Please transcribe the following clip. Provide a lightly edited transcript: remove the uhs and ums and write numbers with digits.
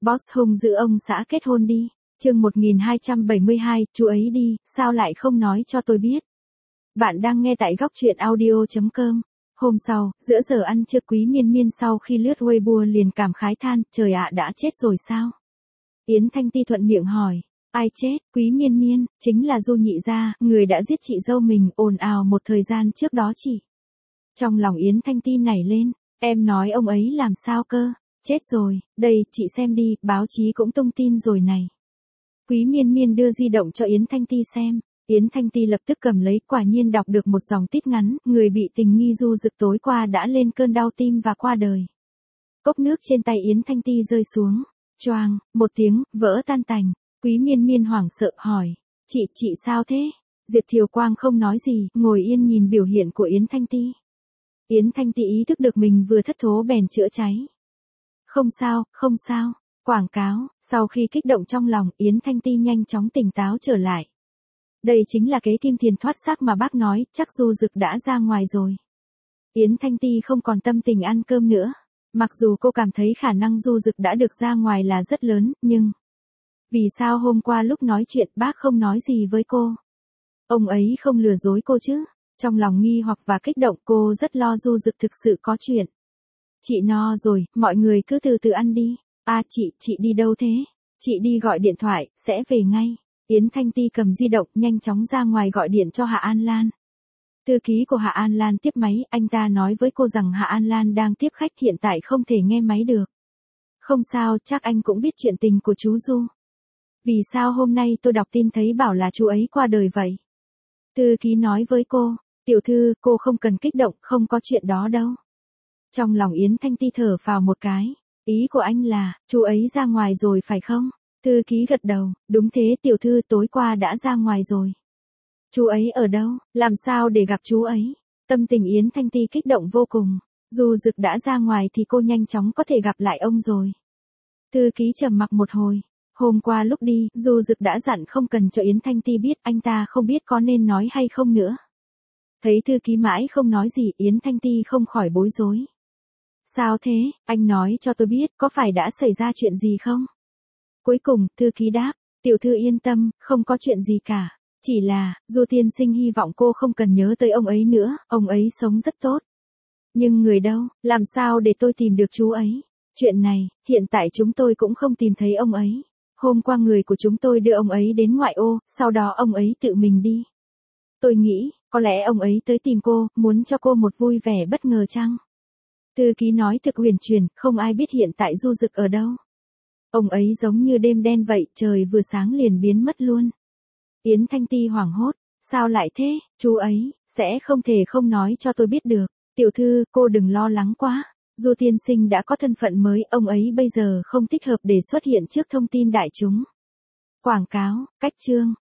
Boss hung dữ ông xã kết hôn đi. Chương 1272, chú ấy đi, sao lại không nói cho tôi biết. Bạn đang nghe tại góc truyện audio.com. Hôm sau, giữa giờ ăn trưa Quý Miên Miên sau khi lướt Weibo liền cảm khái than, trời ạ đã chết rồi sao? Yến Thanh Ti thuận miệng hỏi, ai chết? Quý Miên Miên, chính là Du Nhị Gia, người đã giết chị dâu mình, ồn ào một thời gian trước đó chị. Trong lòng Yến Thanh Ti nảy lên, em nói ông ấy làm sao cơ? Chết rồi, đây, chị xem đi, báo chí cũng tung tin rồi này. Quý Miên Miên đưa di động cho Yến Thanh Ti xem. Yến Thanh Ti lập tức cầm lấy, quả nhiên đọc được một dòng tít ngắn, người bị tình nghi Du Dực tối qua đã lên cơn đau tim và qua đời. Cốc nước trên tay Yến Thanh Ti rơi xuống, choang, một tiếng, vỡ tan tành. Quý Miên Miên hoảng sợ hỏi, chị sao thế? Diệp Thiều Quang không nói gì, ngồi yên nhìn biểu hiện của Yến Thanh Ti. Yến Thanh Ti ý thức được mình vừa thất thố bèn chữa cháy. Không sao, quảng cáo, sau khi kích động trong lòng, Yến Thanh Ti nhanh chóng tỉnh táo trở lại. Đây chính là kế Kim Thiền thoát xác mà bác nói, chắc Du Dực đã ra ngoài rồi. Yến Thanh Ti không còn tâm tình ăn cơm nữa. Mặc dù cô cảm thấy khả năng Du Dực đã được ra ngoài là rất lớn, nhưng... Vì sao hôm qua lúc nói chuyện bác không nói gì với cô? Ông ấy không lừa dối cô chứ? Trong lòng nghi hoặc và kích động cô rất lo Du Dực thực sự có chuyện. Chị no rồi, mọi người cứ từ từ ăn đi. À chị đi đâu thế? Chị đi gọi điện thoại, sẽ về ngay. Yến Thanh Ti cầm di động nhanh chóng ra ngoài gọi điện cho Hạ An Lan. Thư ký của Hạ An Lan tiếp máy, anh ta nói với cô rằng Hạ An Lan đang tiếp khách hiện tại không thể nghe máy được. Không sao, chắc anh cũng biết chuyện tình của chú Du. Vì sao hôm nay tôi đọc tin thấy bảo là chú ấy qua đời vậy? Thư ký nói với cô, tiểu thư, cô không cần kích động, không có chuyện đó đâu. Trong lòng Yến Thanh Ti thở phào một cái, ý của anh là, chú ấy ra ngoài rồi phải không? Thư ký gật đầu, đúng thế tiểu thư, tối qua đã ra ngoài rồi. Chú ấy ở đâu, làm sao để gặp chú ấy? Tâm tình Yến Thanh Ti kích động vô cùng, dù Dực đã ra ngoài thì cô nhanh chóng có thể gặp lại ông rồi. Thư ký trầm mặc một hồi, hôm qua lúc đi, dù Dực đã dặn không cần cho Yến Thanh Ti biết, anh ta không biết có nên nói hay không nữa. Thấy thư ký mãi không nói gì, Yến Thanh Ti không khỏi bối rối. Sao thế, anh nói cho tôi biết, có phải đã xảy ra chuyện gì không? Cuối cùng, thư ký đáp, tiểu thư yên tâm, không có chuyện gì cả. Chỉ là, Du tiên sinh hy vọng cô không cần nhớ tới ông ấy nữa, ông ấy sống rất tốt. Nhưng người đâu, làm sao để tôi tìm được chú ấy? Chuyện này, hiện tại chúng tôi cũng không tìm thấy ông ấy. Hôm qua người của chúng tôi đưa ông ấy đến ngoại ô, sau đó ông ấy tự mình đi. Tôi nghĩ, có lẽ ông ấy tới tìm cô, muốn cho cô một vui vẻ bất ngờ chăng? Thư ký nói thực huyền truyền, không ai biết hiện tại Du Dực ở đâu. Ông ấy giống như đêm đen vậy, trời vừa sáng liền biến mất luôn. Yến Thanh Ti hoảng hốt, sao lại thế, chú ấy, sẽ không thể không nói cho tôi biết được. Tiểu thư, cô đừng lo lắng quá. Du tiên sinh đã có thân phận mới, ông ấy bây giờ không thích hợp để xuất hiện trước thông tin đại chúng. Quảng cáo, cách chương.